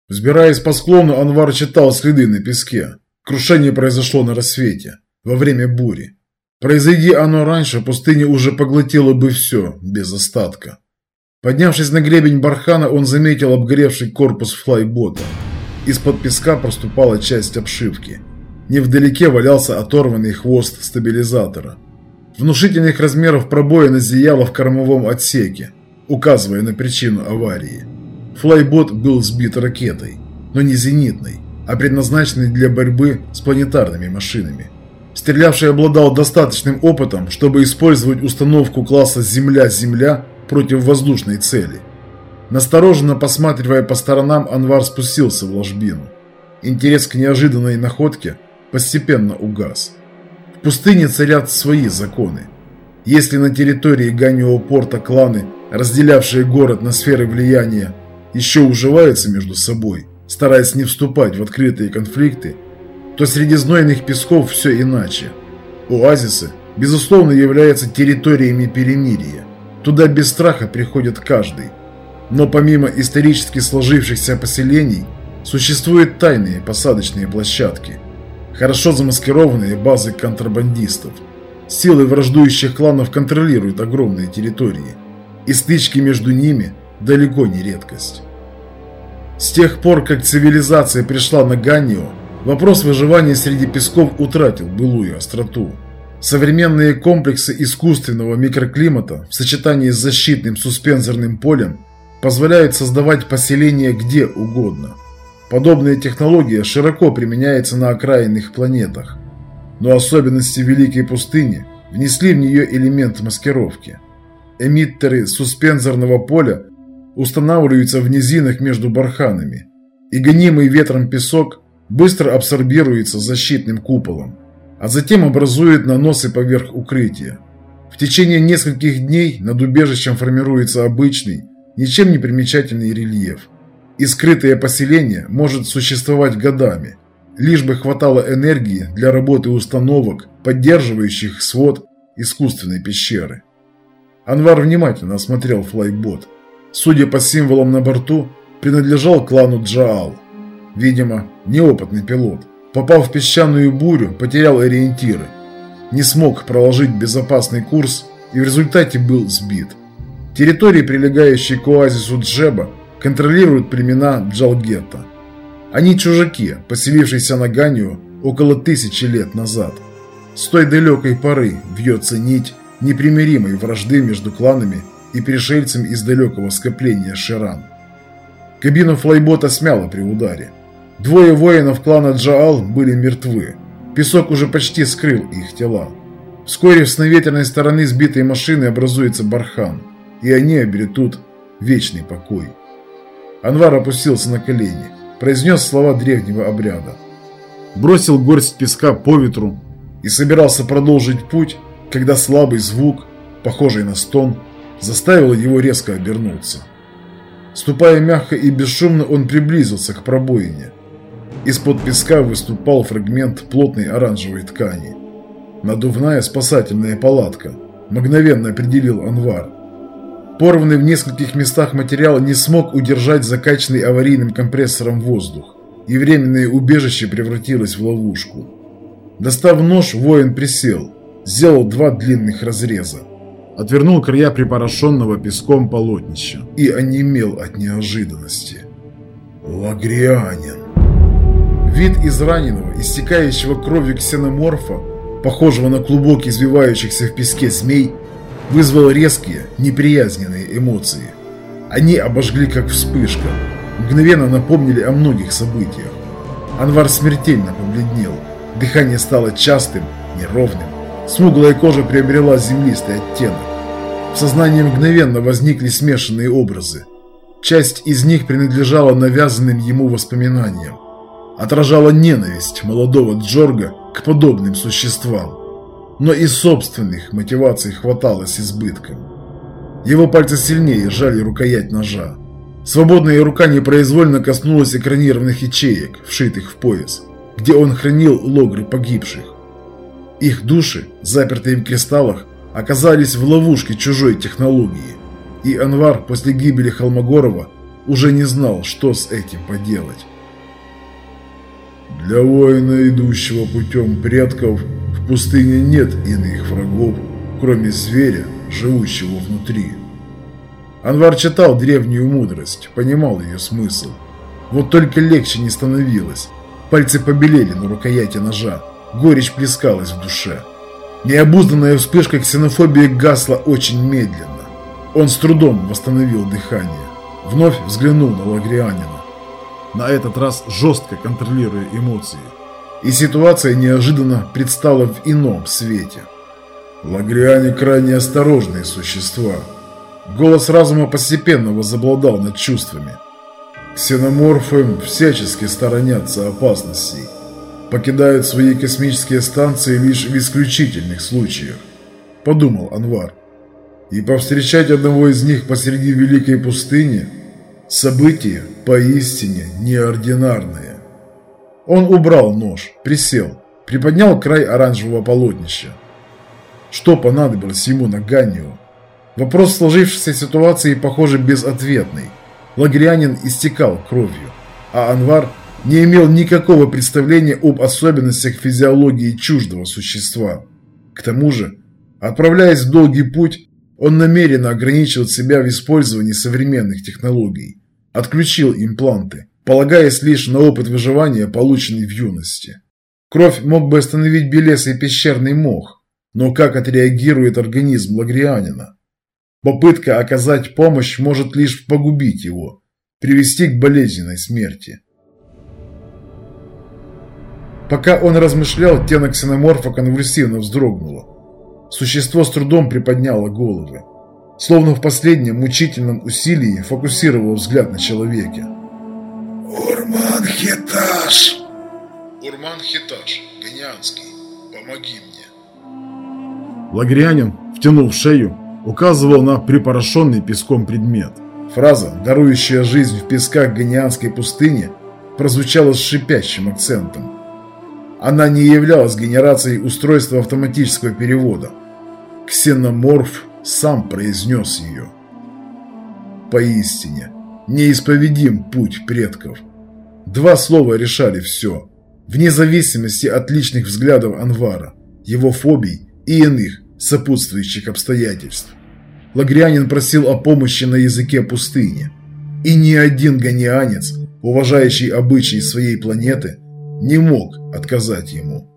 Взбираясь по склону, Анвар читал следы на песке. Крушение произошло на рассвете, во время бури. Произойди оно раньше, пустыня уже поглотила бы все, без остатка. Поднявшись на гребень бархана, он заметил обгоревший корпус флайбота. Из-под песка проступала часть обшивки. Невдалеке валялся оторванный хвост стабилизатора. Внушительных размеров пробоина зияла в кормовом отсеке, указывая на причину аварии. Флайбот был сбит ракетой, но не зенитной, а предназначенной для борьбы с планетарными машинами. Стрелявший обладал достаточным опытом, чтобы использовать установку класса «Земля-Земля» против воздушной цели. Настороженно посматривая по сторонам, Анвар спустился в ложбину. Интерес к неожиданной находке постепенно угас. В пустыне царят свои законы. Если на территории Ганио-порта кланы, разделявшие город на сферы влияния, еще уживаются между собой, стараясь не вступать в открытые конфликты, то среди знойных песков все иначе. Оазисы, безусловно, являются территориями перемирия. Туда без страха приходит каждый. Но помимо исторически сложившихся поселений, существуют тайные посадочные площадки, хорошо замаскированные базы контрабандистов. Силы враждующих кланов контролируют огромные территории, и стычки между ними далеко не редкость. С тех пор, как цивилизация пришла на Ганио, вопрос выживания среди песков утратил былую остроту. Современные комплексы искусственного микроклимата в сочетании с защитным суспензорным полем позволяют создавать поселения где угодно. Подобная технология широко применяется на окраинных планетах, но особенности Великой пустыни внесли в нее элемент маскировки. Эмиттеры суспензорного поля устанавливаются в низинах между барханами, и гонимый ветром песок быстро абсорбируется защитным куполом, а затем образует наносы поверх укрытия. В течение нескольких дней над убежищем формируется обычный, ничем не примечательный рельеф, и скрытое поселение может существовать годами, лишь бы хватало энергии для работы установок, поддерживающих свод искусственной пещеры. Анвар внимательно осмотрел флайбот. Судя по символам на борту, принадлежал клану Джаал. Видимо, неопытный пилот, попав в песчаную бурю, потерял ориентиры, не смог проложить безопасный курс и в результате был сбит. Территории, прилегающие к оазису Джеба, контролируют племена Джалгетта. Они чужаки, поселившиеся на Ганио около 1000 лет назад. С той далекой поры вьется нить непримиримой вражды между кланами и пришельцами из далекого скопления Ширан. Кабину флайбота смяло при ударе. Двое воинов клана Джаал были мертвы. Песок уже почти скрыл их тела. Вскоре с наветренной стороны сбитой машины образуется бархан, и они обретут вечный покой. Анвар опустился на колени, произнес слова древнего обряда, бросил горсть песка по ветру и собирался продолжить путь, когда слабый звук, похожий на стон, заставил его резко обернуться. Ступая мягко и бесшумно, он приблизился к пробоине. Из-под песка выступал фрагмент плотной оранжевой ткани. Надувная спасательная палатка, мгновенно определил Анвар. Порванный в нескольких местах материал не смог удержать закачанный аварийным компрессором воздух, и временное убежище превратилось в ловушку. Достав нож, воин присел, сделал 2 длинных разреза, отвернул края припорошенного песком полотнища и онемел от неожиданности. Лагрианин. Вид израненного, истекающего кровью ксеноморфа, похожего на клубок извивающихся в песке змей, вызвал резкие, неприязненные эмоции. Они обожгли как вспышка, мгновенно напомнили о многих событиях. Анвар смертельно побледнел, дыхание стало частым, неровным, смуглая кожа приобрела землистый оттенок. В сознании мгновенно возникли смешанные образы. Часть из них принадлежала навязанным ему воспоминаниям, отражала ненависть молодого Джорга к подобным существам. Но и собственных мотиваций хватало с избытком. Его пальцы сильнее сжали рукоять ножа. Свободная рука непроизвольно коснулась экранированных ячеек, вшитых в пояс, где он хранил логры погибших. Их души, запертые в кристаллах, оказались в ловушке чужой технологии, и Анвар после гибели Холмогорова уже не знал, что с этим поделать. Для воина, идущего путем предков, в пустыне нет иных врагов, кроме зверя, живущего внутри. Анвар читал древнюю мудрость, понимал ее смысл. Вот только легче не становилось. Пальцы побелели на рукояти ножа, горечь плескалась в душе. Необузданная вспышка ксенофобии гасла очень медленно. Он с трудом восстановил дыхание. Вновь взглянул на Лагрианина. На этот раз жестко контролируя эмоции. И ситуация неожиданно предстала в ином свете. Лагриане крайне осторожные существа. Голос разума постепенно возобладал над чувствами. Ксеноморфы всячески сторонятся опасностей. Покидают свои космические станции лишь в исключительных случаях, подумал Анвар. И повстречать одного из них посреди великой пустыни – событие поистине неординарное. Он убрал нож, присел, приподнял край оранжевого полотнища. Что понадобилось ему на Ганнио? Вопрос сложившейся ситуации, похоже, безответный. Лагрианин истекал кровью, а Анвар не имел никакого представления об особенностях физиологии чуждого существа. К тому же, отправляясь в долгий путь, он намеренно ограничил себя в использовании современных технологий, отключил импланты, полагаясь лишь на опыт выживания, полученный в юности. Кровь мог бы остановить белесый пещерный мох, но как отреагирует организм Лагрианина? Попытка оказать помощь может лишь погубить его, привести к болезненной смерти. Пока он размышлял, тело ксеноморфа конвульсивно вздрогнуло. Существо с трудом приподняло головы, словно в последнем мучительном усилии фокусировало взгляд на человеке. Урман-Хитаж! Урман-Хитаж, Ганианский, помоги мне. Лагрианин, втянув шею, указывал на припорошенный песком предмет. Фраза, дарующая жизнь в песках Ганианской пустыни, прозвучала с шипящим акцентом. Она не являлась генерацией устройства автоматического перевода. Ксеноморф сам произнес ее. Поистине, неисповедим путь предков. Два слова решали все, вне зависимости от личных взглядов Анвара, его фобий и иных сопутствующих обстоятельств. Лагрианин просил о помощи на языке пустыни, и ни один ганианец, уважающий обычаи своей планеты, не мог отказать ему.